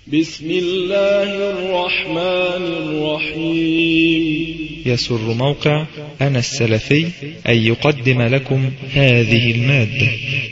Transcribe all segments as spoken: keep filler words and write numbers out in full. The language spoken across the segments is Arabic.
بسم الله الرحمن الرحيم. يسر موقع أنا السلفي أن يقدم لكم هذه المادة.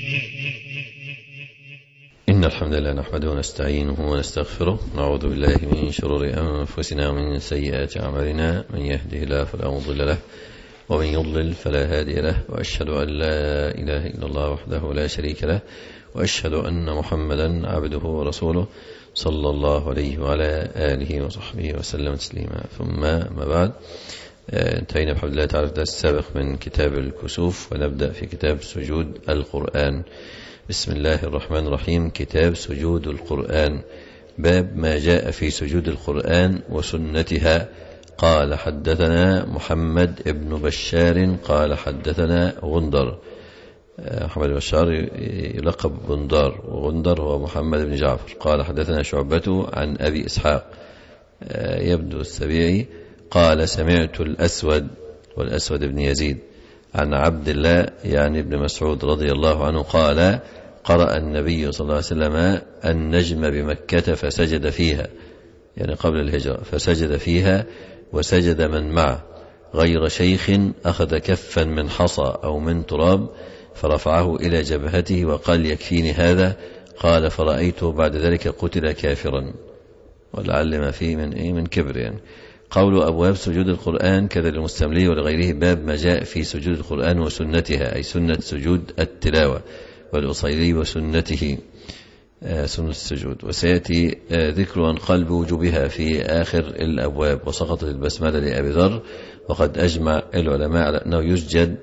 إن الحمد لله نحمده ونستعينه ونستغفره، نعوذ بالله من شرور أنفسنا ومن سيئات أعمالنا، من يهده الله فلا مضل له ومن يضلل فلا هادي له، وأشهد أن لا إله إلا الله وحده لا شريك له، وأشهد أن محمدا عبده ورسوله صلى الله عليه وعلى آله وصحبه وسلم تسليما. ثم ما بعد، انتهينا بحمد الله تعالى في الدرس السابق من كتاب الكسوف، ونبدأ في كتاب سجود القرآن. بسم الله الرحمن الرحيم. كتاب سجود القرآن، باب ما جاء في سجود القرآن وسنتها. قال حدثنا محمد ابن بشار قال حدثنا غندر. محمد بن بشار يلقب بندار، وغندر هو محمد بن جعفر. قال حدثنا شعبة عن أبي إسحاق يبدو السبيعي قال سمعت الأسود والأسود بن يزيد عن عبد الله يعني ابن مسعود رضي الله عنه قال قرأ النبي صلى الله عليه وسلم النجم بمكة فسجد فيها، يعني قبل الهجرة، فسجد فيها وسجد من معه غير شيخ أخذ كفا من حصى أو من تراب فرفعه إلى جبهته وقال يكفيني هذا. قال فرأيته بعد ذلك قتل كافرا، ولعل ما فيه من إيه من كبر. يعني قول أبواب سجود القرآن كذا للمستملي ولغيره، باب ما جاء في سجود القرآن وسنتها، أي سنة سجود التلاوة، والأصيلي وسنته سنة السجود. وسيأتي ذكر أن قلب وجوبها في آخر الأبواب. وسقطت البسملة لأبي ذر، وقد أجمع العلماء على أنه يسجد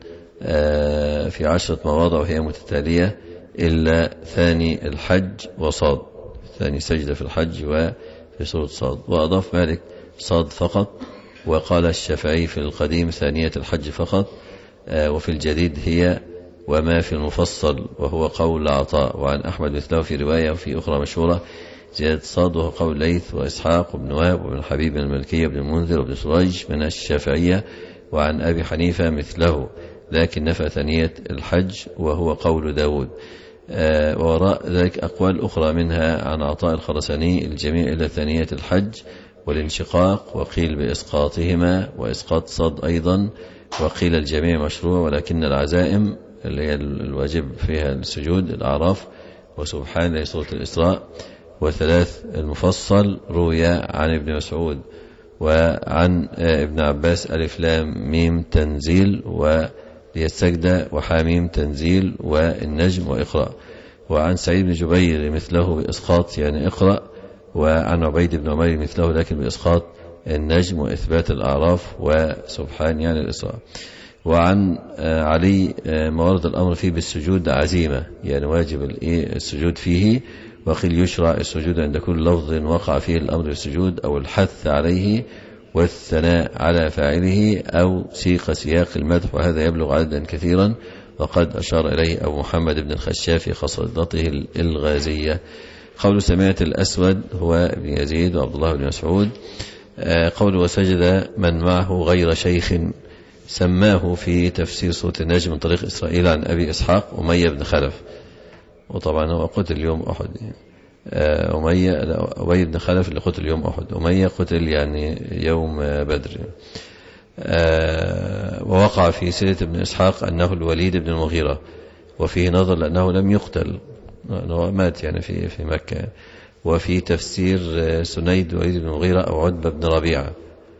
في عشرة مواضع وهي متتالية إلا ثاني الحج وصاد، ثاني سجدة في الحج وفي سورة صاد. وأضاف مالك صاد فقط، وقال الشافعي في القديم ثانية الحج فقط، وفي الجديد هي وما في المفصل، وهو قول عطاء. وعن أحمد مثله في رواية وفي أخرى مشهورة زيادة صاد، وهو قول ليث وإسحاق وابن وهب وابن حبيب الملكية وابن المنذر وابن سريج من الشافعية. وعن أبي حنيفة مثله لكن نفى ثانية الحج، وهو قول داود. آه ووراء ذلك أقوال أخرى منها عن عطاء الخرساني الجميع إلى ثانية الحج والانشقاق، وقيل بإسقاطهما وإسقاط صاد أيضا، وقيل الجميع مشروع ولكن العزائم اللي هي الواجب فيها السجود الأعراف وسبحان الله سورة الإسراء. وثلاث المفصل روي عن ابن مسعود وعن ابن عباس ألف لام ميم تنزيل وليستجدى وحاميم تنزيل والنجم وإقرأ. وعن سعيد بن جبير مثله بإسقاط يعني إقرأ. وعن عبيد بن عمير مثله لكن بإسقاط النجم وإثبات الأعراف وسبحان يعني الإسراء. وعن علي موارد الأمر فيه بالسجود عزيمة، يعني واجب السجود فيه. وقيل يشرع السجود عند كل لفظ وقع فيه الأمر بالسجود أو الحث عليه والثناء على فاعله أو سيق سياق المدح، وهذا يبلغ عددا كثيرا، وقد أشار إليه أبو محمد بن الخشاف في خصائصه الغازية. قول سمعت الأسود هو ابن يزيد وعبد الله بن مسعود. قول وسجد من معه غير شيخ سماه في تفسير سورة النجم من طريق إسرائيل عن أبي إسحاق أمية بن خلف، وطبعا هو قتل يوم أحد. أمية أبي بن خلف اللي قتل يوم أحد، أمية قتل يعني يوم بدر. ووقع في سيرة ابن إسحاق أنه الوليد بن المغيرة، وفيه نظر لأنه لم يقتل، أنه مات يعني في في مكة. وفي تفسير سنيد الوليد بن المغيرة أو عتبة بن ربيعة،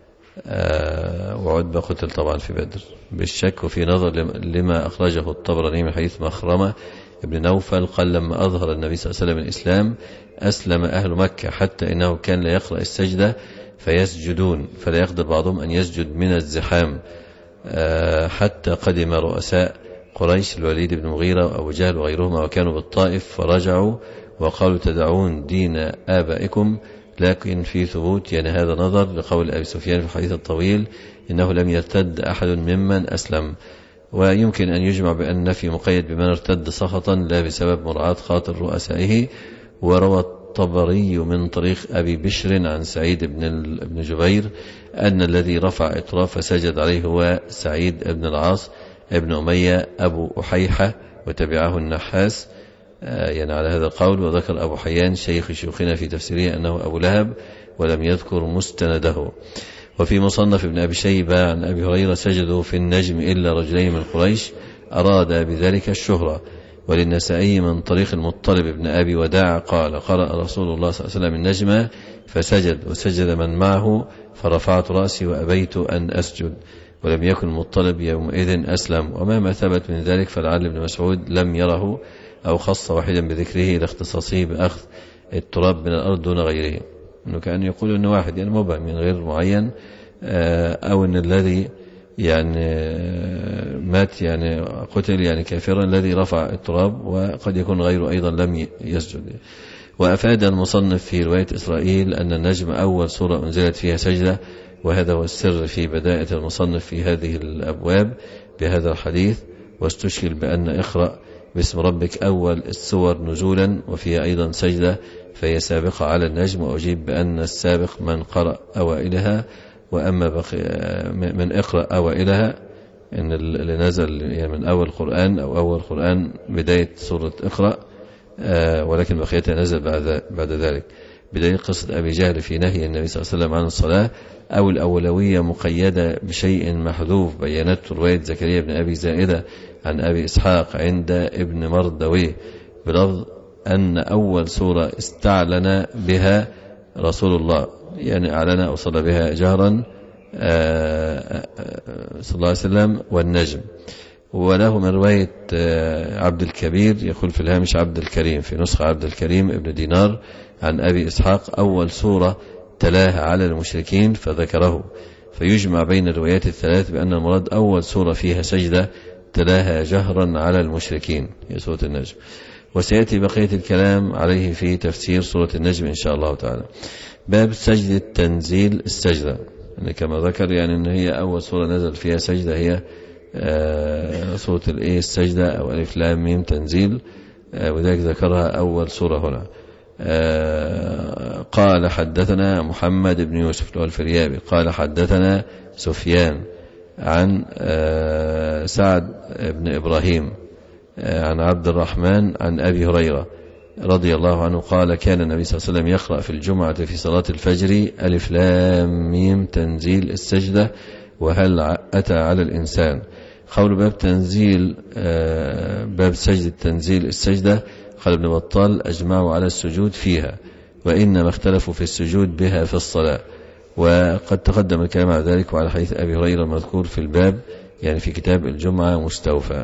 وعتبة قتل طبعا في بدر بالشك. وفي نظر لما أخرجه الطبراني من حديث مخرمة ابن نوفل قال لما أظهر النبي صلى الله عليه وسلم الإسلام أسلم أهل مكة، حتى إنه كان لا يقرأ السجدة فيسجدون، فلا يقدر بعضهم أن يسجد من الزحام، حتى قدم رؤساء قريش الوليد بن مغيرة وأبو جهل وغيرهما وكانوا بالطائف، فرجعوا وقالوا تدعون دين آبائكم. لكن في ثبوت يعني هذا نظر لقول أبي سفيان في الحديث الطويل إنه لم يرتد أحد ممن أسلم. ويمكن أن يجمع بأن النفي مقيد بمن ارتد سخطا لا بسبب مراعاة خاطر رؤسائه. وروى الطبري من طريق أبي بشر عن سعيد بن جبير أن الذي رفع إطراف فسجد عليه هو سعيد بن العاص ابن أمية أبو أحيحة، وتبعه النحاس يعني على هذا القول. وذكر أبو حيان شيخ شيوخنا في تفسيره أنه أبو لهب ولم يذكر مستنده. وفي مصنف ابن أبي شيبة عن أبي هريرة سجدوا في النجم إلا رجلين من قريش أراد بذلك الشهرة. وللنسائي من طريق المطلب ابن أبي وداع قال قرأ رسول الله صلى الله عليه وسلم النجم فسجد وسجد من معه فرفعت رأسي وأبيت أن أسجد. ولم يكن المطلب يومئذ أسلم. وما ما ثبت من ذلك فلعل ابن مسعود لم يره أو خص واحدا بذكره لاختصاصه بأخذ التراب من الأرض دون غيره. إنه كان يقول إنه واحد يعني مبهم من غير معين، أو إن الذي يعني مات يعني قتل يعني كافرا الذي رفع التراب، وقد يكون غيره أيضا لم يسجد. وأفاد المصنف في رواية إسرائيل أن النجم أول سورة أنزلت فيها سجدة، وهذا هو السر في بداية المصنف في هذه الأبواب بهذا الحديث. واستشكل بأن اقرأ باسم ربك أول السور نزولا وفيها أيضا سجدة فهي سابقة على النجم. وأجيب بأن السابق من قرأ أوائلها، وأما بقي من اقرأ أوائلها إن اللي نزل يعني من أول القرآن أو أول القرآن بداية سورة اقرأ، ولكن بقيتها نزل بعد بعد ذلك. بداية قصة أبي جهل في نهي النبي صلى الله عليه وسلم عن الصلاة، أو الأولوية مقيدة بشيء محذوف بينته رواية زكريا بن أبي زائدة عن أبي إسحاق عند ابن مردويه بلفظ أن أول سورة استعلن بها رسول الله، يعني أعلن أو صلى بها جهرا صلى الله عليه وسلم والنجم. وله من رواية عبد الكبير يقول في الهامش عبد الكريم في نسخة عبد الكريم ابن دينار عن أبي إسحاق أول سورة تلاها على المشركين فذكره. فيجمع بين الروايات الثلاث بأن المراد أول سورة فيها سجدة تلاها جهرا على المشركين هي سورة النجم. وسيأتي بقية الكلام عليه في تفسير سورة النجم إن شاء الله تعالى. باب سجدة تنزيل السجدة، يعني كما ذكر يعني أن هي أول سورة نزل فيها سجدة هي آه سورة الإيه السجدة أو ألف لام ميم تنزيل، آه وذلك ذكرها أول سورة هنا. آه قال حدثنا محمد بن يوسف الفريابي قال حدثنا سفيان عن آه سعد بن إبراهيم آه عن عبد الرحمن عن أبي هريرة رضي الله عنه قال كان النبي صلى الله عليه وسلم يقرأ في الجمعة في صلاة الفجر ألف لام ميم تنزيل السجدة وهل أتى على الإنسان. قول باب تنزيل آه باب سجدة تنزيل السجدة قال ابن بطال أجمعوا على السجود فيها، وإنما اختلفوا في السجود بها في الصلاة. وقد تقدم الكلام على ذلك وعلى حديث أبي هريرة المذكور في الباب يعني في كتاب الجمعة مستوفى.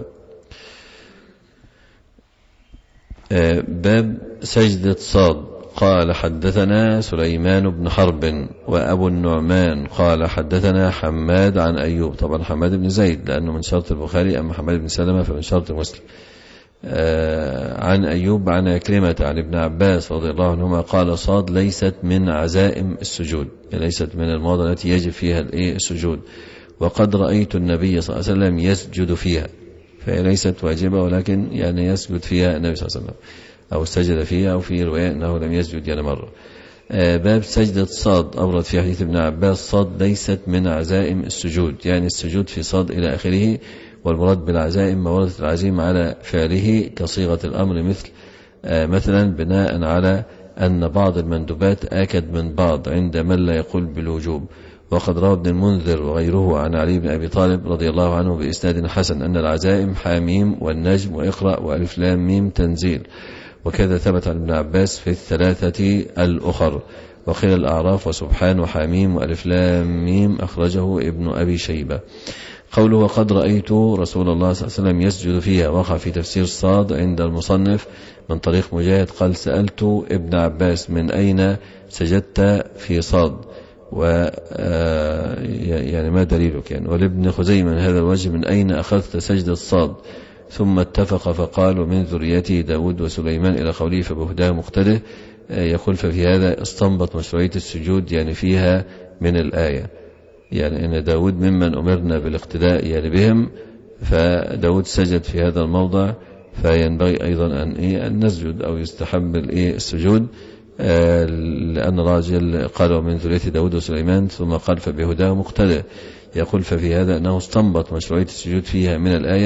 آه باب سجدة صاد قال حدثنا سليمان بن حرب وأبو النعمان قال حدثنا حماد عن أيوب، طبعا حماد بن زيد لأنه من شرط البخاري، أما حماد بن سلمة فمن شرط مسلم. آه عن أيوب عن أكرمة عن ابن عباس رضي الله عنهما قال صاد ليست من عزائم السجود، يعني ليست من المواضع التي يجب فيها السجود، وقد رأيت النبي صلى الله عليه وسلم يسجد فيها، فهي ليست واجبة ولكن يعني يسجد فيها النبي صلى الله عليه وسلم أو سجد فيها، أو في رواية أنه لم يسجد يعني مرة. آه باب سجدة صاد أورد في حديث ابن عباس صاد ليست من عزائم السجود، يعني السجود في صاد إلى آخره، والمراد بالعزائم ما وردت العزيمة على فعله كصيغة الأمر مثل آه مثلا بناء على أن بعض المندوبات آكد من بعض عند من لا يقول بالوجوب. وقد روى ابن المنذر وغيره عن علي بن أبي طالب رضي الله عنه بإسناد حسن أن العزائم حاميم والنجم وإقرأ وألف لام ميم تنزيل، وكذا ثبت عن ابن عباس في الثلاثة الأخر. وقيل الأعراف وسبحان وحاميم وألف لام ميم أخرجه ابن أبي شيبة. قوله وقد رأيت رسول الله صلى الله عليه وسلم يسجد فيها وقع في تفسير صاد عند المصنف من طريق مجاهد قال سألت ابن عباس من أين سجدت في صاد و يعني ما دليلك يعني. ولابن خزيمة من هذا الوجه من أين أخذت سجدة صاد، ثم اتفق فقالوا من ذريته داود وسليمان إلى قوله فبهداه مقتده. يقول ففي هذا استنبط مشروعية السجود يعني فيها من الآية، يعني أن داود ممن أمرنا بالاقتداء يعني بهم، فداود سجد في هذا الموضع، فينبغي أيضا أن, إيه أن نسجد أو يستحب السجود، آه لأن راجل قال ومن ذرية داود وسليمان ثم قال فبهداه مقتدى. يقول ففي هذا أنه استنبط مشروعية السجود فيها من الآية،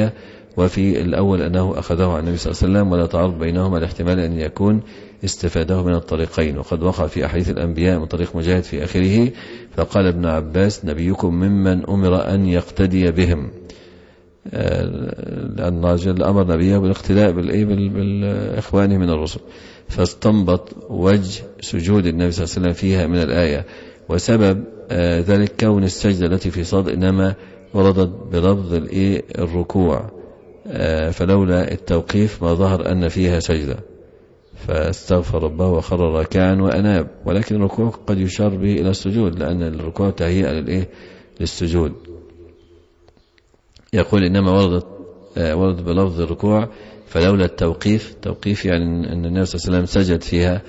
وفي الأول أنه أخذه عن النبي صلى الله عليه وسلم، ولا تعارض بينهما الاحتمال أن يكون استفاده من الطريقين. وقد وقع في أحاديث الأنبياء من طريق مجاهد في آخره، فقال ابن عباس: نبيكم ممن أمر أن يقتدي بهم، لأن الله جل أمر نبيه بالاقتداء بالإخوانه من الرسل، فاستنبط وجه سجود النبي صلى الله عليه وسلم فيها من الآية. وسبب ذلك كون السجدة التي في صاد إنما وردت بلفظ الركوع، فلولا التوقيف ما ظهر أن فيها سجدة، فاستغفر ربه وخر راكعا وأناب. ولكن الركوع قد يشار به إلى السجود، لأن الركوع تهيئة للإيه للسجود. يقول إنما وردت ورد بلفظ الركوع فلولا التوقيف، توقيف يعني أن النبي صلى الله عليه وسلم سجد فيها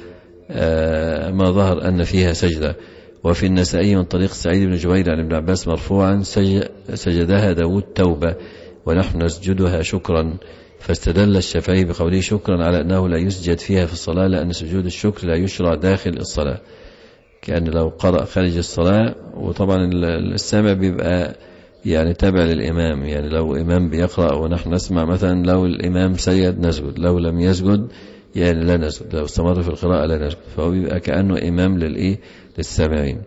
ما ظهر أن فيها سجدة. وفي النسائي من طريق سعيد بن جبير عن ابن عباس مرفوعا: سجدها داود توبة ونحن نسجدها شكرا. فاستدل الشافعي بقوله شكرا على أنه لا يسجد فيها في الصلاة، لأن سجود الشكر لا يشرع داخل الصلاة، كأن لو قرأ خارج الصلاة. وطبعا السامع بيبقى يعني تابع للإمام، يعني لو إمام بيقرأ ونحن نسمع مثلا، لو الإمام سجد نسجد، لو لم يسجد يعني لا نسجد، لو استمر في القراءة لا نسجد، فهو بيبقى كأنه إمام للإيه للسامعين.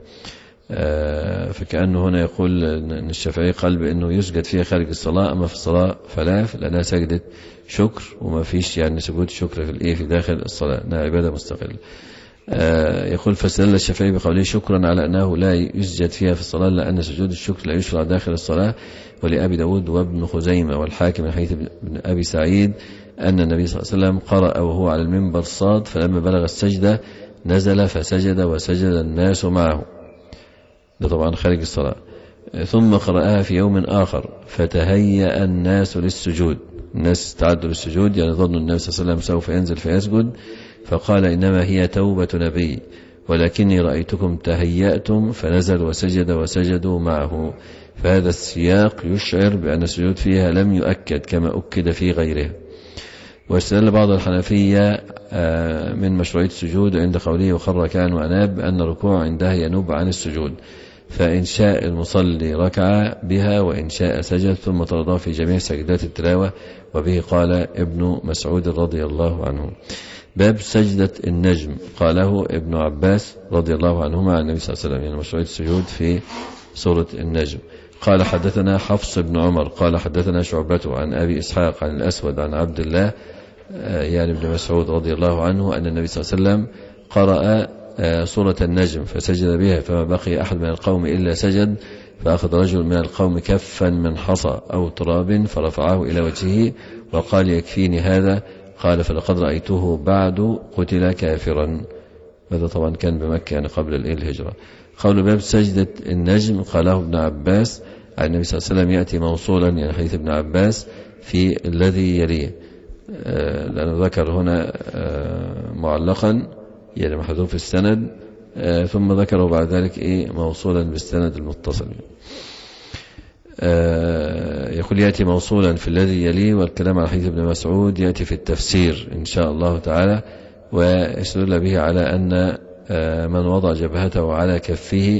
آه فكأنه هنا يقول أن الشافعي قال بأنه يسجد فيها خارج الصلاة، أما في الصلاة فلا، لأنها سجدة شكر وما فيش يعني سجود شكر في الإيه في داخل الصلاة، إنها عبادة مستقلة. آه يقول: فاستدل الشافعي بقوله شكرا على أنه لا يسجد فيها في الصلاة، لأن سجود الشكر لا يشرع داخل الصلاة. ولأبي داود وابن خزيمة والحاكم من حديث ابن أبي سعيد أن النبي صلى الله عليه وسلم قرأ وهو على المنبر صاد، فلما بلغ السجدة نزل فسجد وسجد الناس معه، ده طبعا خارج الصلاة. ثم قرأها في يوم آخر فتهيأ الناس للسجود، الناس استعدوا للسجود، يعني ظنوا النبي صلى الله عليه وسلم سوف ينزل فيسجد، فقال: إنما هي توبة نبي، ولكني رأيتكم تهيأتم، فنزل وسجد وسجدوا معه. فهذا السياق يشعر بأن السجود فيها لم يؤكد كما أكد في غيره. واستدل بعض الحنفية من مشروعية السجود عند قوله وخر راكعا وأناب أن الركوع عندها ينوب عن السجود، فإن شاء المصلي ركع بها وإن شاء سجد ثم ترضى في جميع سجدات التلاوة. وبه قال ابن مسعود رضي الله عنه. باب سجدة النجم، قاله ابن عباس رضي الله عنهما عن النبي صلى الله عليه وسلم، يعني مشروعية السجود في سورة النجم. قال حدثنا حفص بن عمر قال حدثنا شعبة عن أبي إسحاق عن الأسود عن عبد الله يعني ابن مسعود رضي الله عنه أن النبي صلى الله عليه وسلم قرأ سورة النجم فسجد بها، فما بقي أحد من القوم إلا سجد، فأخذ رجل من القوم كفا من حصى أو تراب فرفعه إلى وجهه وقال: يكفيني هذا. قال: فلقد رأيته بعد قتل كافرا. هذا طبعا كان بمكة يعني قبل الهجرة. قول باب سجدة النجم، قاله ابن عباس عن النبي صلى الله عليه وسلم يأتي موصولا، يعني حديث ابن عباس في الذي يليه، لأنه ذكر هنا معلقا يعني محذوف السند، ثم ذكره بعد ذلك إيه موصولا بالسند المتصل. يقول يأتي موصولا في الذي يليه، والكلام على حديث ابن مسعود يأتي في التفسير إن شاء الله تعالى، ويستدل به على أن من وضع جبهته على كفه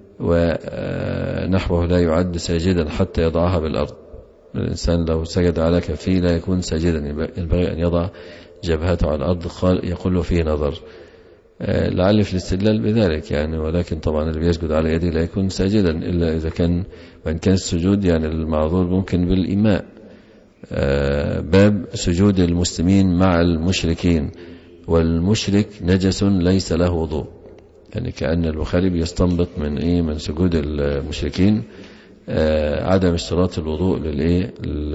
ونحوه لا يعد ساجدا حتى يضعها بالأرض. الإنسان لو سجد على كفه لا يكون ساجدا، ينبغي أن يضع جبهته على الأرض، قال يقول له فيه نظر، لعل في الاستدلال بذلك يعني. ولكن طبعا اللي بيسجد على يده لا يكون ساجدا إلا إذا كان، وإن كان السجود يعني المعذور ممكن بالإيماء. باب سجود المسلمين مع المشركين، والمشرك نجس ليس له وضوء، يعني كأن البخاري بيستنبط من إيه من سجود المشركين عدم اشتراط الوضوء للإيه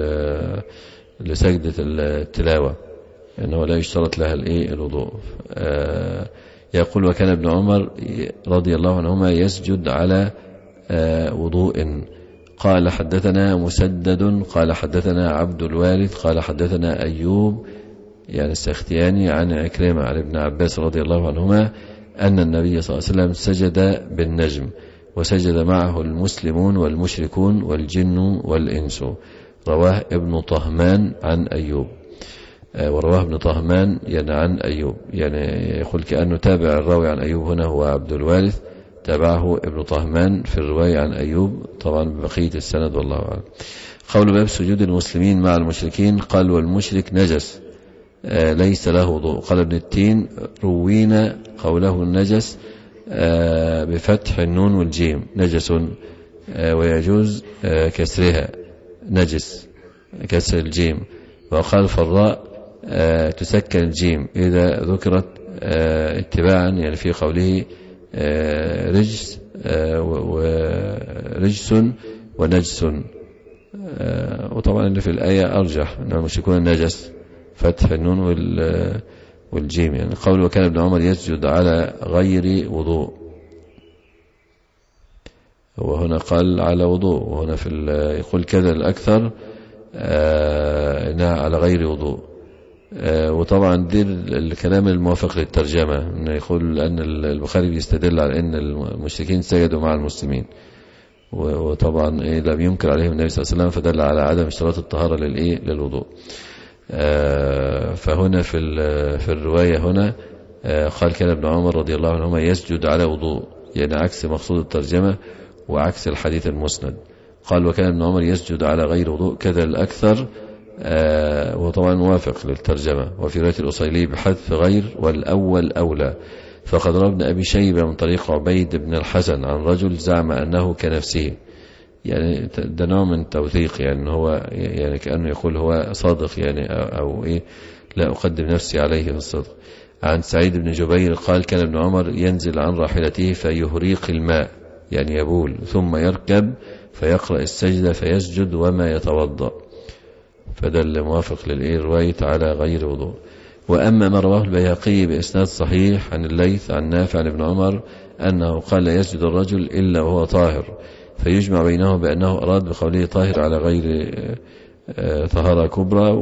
لسجدة التلاوة، أنه يعني لا يشترط لها الإيه الوضوء. يقول: وكان ابن عمر رضي الله عنهما يسجد على وضوء. قال حدثنا مسدد قال حدثنا عبد الوارث قال حدثنا أيوب يعني السختياني عن عكرمة عن ابن عباس رضي الله عنهما أن النبي صلى الله عليه وسلم سجد بالنجم، وسجد معه المسلمون والمشركون والجن والإنس. رواه ابن طهمان عن أيوب، ورواه ابن طهمان يعني عن أيوب، يعني يقول كأنه تابع الراوي عن أيوب هنا هو عبد الوارث، تابعه ابن طهمان في الرواية عن أيوب طبعا ببقية السند والله أعلم. قول باب سجود المسلمين مع المشركين. قال والمشرك نجس آه ليس له وضوء. قال ابن التين روينا قوله النجس آه بفتح النون والجيم نجس آه ويجوز آه كسرها نجس كسر الجيم. وقال فالراء آه تسكن الجيم إذا ذكرت آه اتباعا يعني في قوله آه رجس آه ورجس ونجس آه وطبعا اللي في الآية أرجح أن المشركون النجس فتح النون والجيم. يعني قول وكان ابن عمر يسجد على غير وضوء، وهنا قال على وضوء، وهنا في يقول كذا الأكثر آه إنها على غير وضوء. آه وطبعا دي الكلام الموافق للترجمة، إنه يقول أن البخاري بيستدل على أن المشركين سجدوا مع المسلمين، وطبعا إيه لم ينكر عليهم النبي صلى الله عليه وسلم، فدل على عدم اشتراط الطهارة للإيه للوضوء. آه فهنا في في الرواية هنا آه قال كان ابن عمر رضي الله عنهما يسجد على وضوء، يعني عكس مقصود الترجمة وعكس الحديث المسند. قال وكان ابن عمر يسجد على غير وضوء كذا الأكثر آه وطبعا موافق للترجمة. وفي رواية الأصيلي بحذف غير والأول أولى. فقد روى ابن أبي شيبة من طريق عبيد بن الحسن عن رجل زعم أنه كنفسه، يعني ده نوع من توثيق، يعني هو يعني كأنه يقول هو صادق يعني أو, أو إيه لا أقدم نفسي عليه في الصدق. عن سعيد بن جبير قال كان ابن عمر ينزل عن راحلته فيهريق الماء يعني يبول، ثم يركب فيقرأ السجدة فيسجد وما يتوضأ، فده اللي موافق للإيه رواية على غير وضوء. وأما ما رواه البيهقي بإسناد صحيح عن الليث عن نافع عن ابن عمر أنه قال لا يسجد الرجل إلا وهو طاهر، فيجمع بينه بأنه أراد بقوله طاهر على غير طهارة كبرى،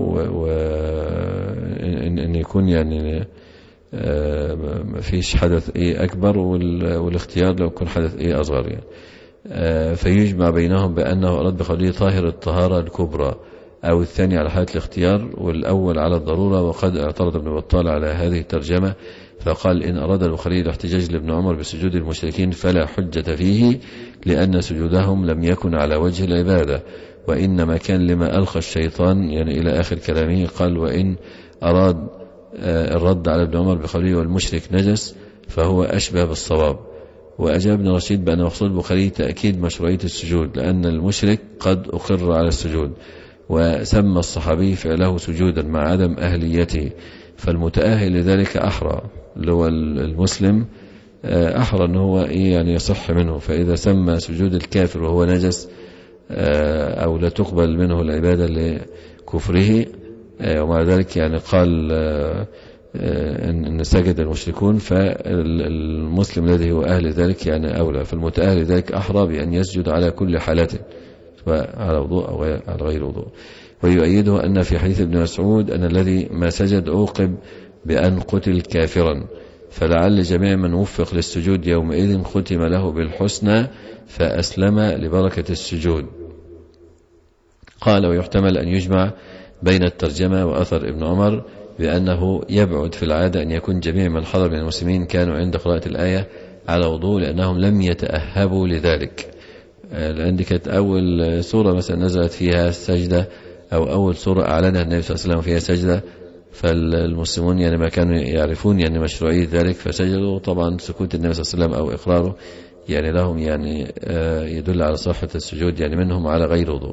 وأن يكون يعني ما فيش حدث إيه أكبر، والاختيار لو يكون حدث إيه أصغر يعني. فيجمع بينهم بأنه أراد بقوله طاهر الطهارة الكبرى، أو الثاني على حالة الاختيار والأول على الضرورة. وقد اعترض ابن بطال على هذه الترجمة فقال إن أراد البخاري الاحتجاج لابن عمر بسجود المشركين فلا حجة فيه، لأن سجودهم لم يكن على وجه العبادة، وإنما كان لما ألقى الشيطان يعني إلى آخر كلامه. قال وإن أراد الرد على ابن عمر بقوله والمشرك نجس فهو أشبه بالصواب. وأجاب ابن رشيد بأن مقصود البخاري تأكيد مشروعية السجود، لأن المشرك قد أقر على السجود، وسمى الصحابي فعله سجودا مع عدم أهليته، فالمتأهل لذلك أحرى، اللي هو المسلم أحرى أنه هو يعني يصح منه. فإذا سمى سجود الكافر وهو نجس أو لا تقبل منه العبادة لكفره، ومع ذلك يعني قال إن سجد المشركون، فالمسلم الذي هو أهل ذلك يعني أولى، فالمتأهل لذلك أحرى بأن يسجد على كل حالاته على وضوء أو على غير وضوء. ويؤيده أن في حديث ابن مسعود أن الذي ما سجد عوقب بأن قتل كافرا، فلعل جميع من وفق للسجود يومئذ ختم له بالحسنى فأسلم لبركة السجود. قال ويحتمل أن يجمع بين الترجمة وأثر ابن عمر بأنه يبعد في العادة أن يكون جميع من حضر من المسلمين كانوا عند قراءة الآية على وضوء، لأنهم لم يتأهبوا لذلك. لأن دي كانت أول سورة مثلا نزلت فيها السجدة، أو أول سورة أعلنها النبي صلى الله عليه وسلم فيها سجدة، فالمسلمون يعني ما كانوا يعرفون يعني مشروعية ذلك فسجدوا. طبعا سكوت النبي صلى الله عليه وسلم أو إقراره يعني لهم يعني يدل على صحة السجود يعني منهم على غير وضوء.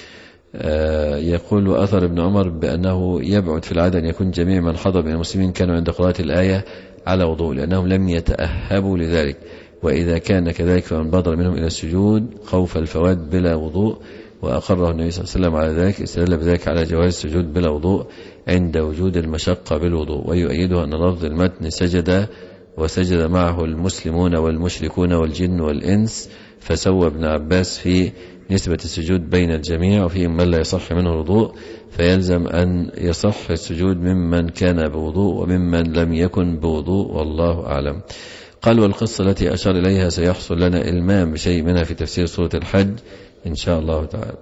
يقول وأثر ابن عمر بأنه يبعد في العادة أن يكون جميع من حضر من المسلمين كانوا عند قراءة الآية على وضوء، لأنهم لم يتأهبوا لذلك. وإذا كان كذلك فمن بادر منهم إلى السجود خوف الفوات بلا وضوء وأقره النبي صلى الله عليه وسلم على ذلك، استدل بذلك على جواز السجود بلا وضوء عند وجود المشقة بالوضوء. ويؤيده أن لفظ المتن سجد وسجد معه المسلمون والمشركون والجن والإنس، فسوى ابن عباس في نسبة السجود بين الجميع، وفي من لا يصح منه الوضوء فيلزم أن يصح السجود ممن كان بوضوء وممن لم يكن بوضوء، والله أعلم. قال والقصة التي أشار إليها سيحصل لنا إلمام بشيء منها في تفسير سورة الحج إن شاء الله تعالى.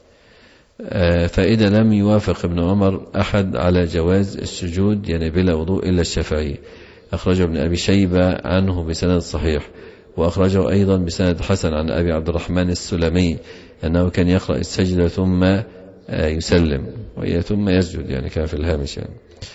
فإذا لم يوافق ابن عمر أحد على جواز السجود يعني بلا وضوء إلا الشافعي، أخرجه ابن أبي شيبة عنه بسند صحيح، وأخرجه أيضا بسند حسن عن أبي عبد الرحمن السلمي أنه كان يقرأ السجدة ثم يسلم، وهي ثم يسجد يعني كان في الهامش يعني.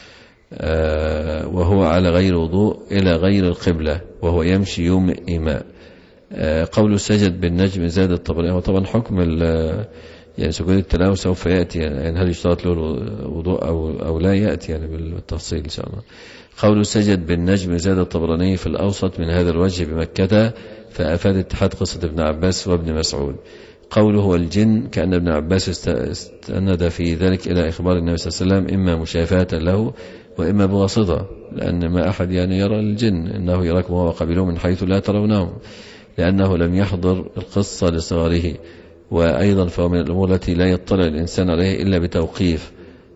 وهو على غير وضوء إلى غير القبلة وهو يمشي يوم إيماء. قول السجد بالنجم زاد الطبراني، وطبعا حكم يعني سجود التلاوة سوف يأتي يعني هل يشترط له الوضوء أو, أو لا يأتي يعني بالتفصيل إن شاء الله. قول السجد بالنجم زاد الطبراني في الأوسط من هذا الوجه بمكة، فأفاد اتحاد قصة ابن عباس وابن مسعود. قوله هو الجن كأن ابن عباس استند في ذلك إلى إخبار النبي صلى الله عليه وسلم إما مشافاة له وإما بواسطة، لأن ما أحد يعني يرى الجن إنه يراكم هو قبيله من حيث لا ترونه، لأنه لم يحضر القصة لصغره. وأيضا فهو من الأمور التي لا يطلع الإنسان عليه إلا بتوقيف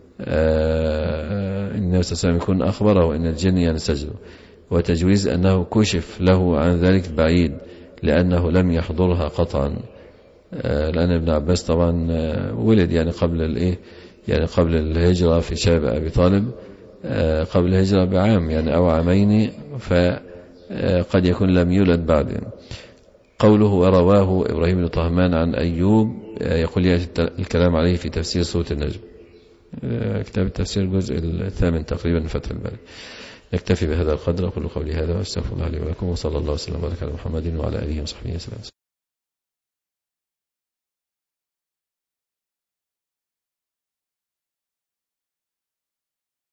النبي صلى الله عليه وسلم يكون أخبره إن الجن ينسجد، وتجويز أنه كشف له عن ذلك بعيد لأنه لم يحضرها قطعا، لأن ابن عباس طبعا ولد يعني قبل الإيه يعني قبل الهجرة في شاب أبي طالب، قبل الهجرة بعام يعني أو عامين، فقد يكون لم يولد بعد يعني. قوله ورواه إبراهيم بن طهمان عن أيوب يقول الكلام عليه في تفسير سورة النجم، كتاب التفسير الجزء الثامن تقريبا من فتح الباري. نكتفي بهذا القدر، أقول قولي هذا واستغفر الله لي ولكم، وصلى الله وسلم وبارك على محمد وعلى آله وصحبه وسلم.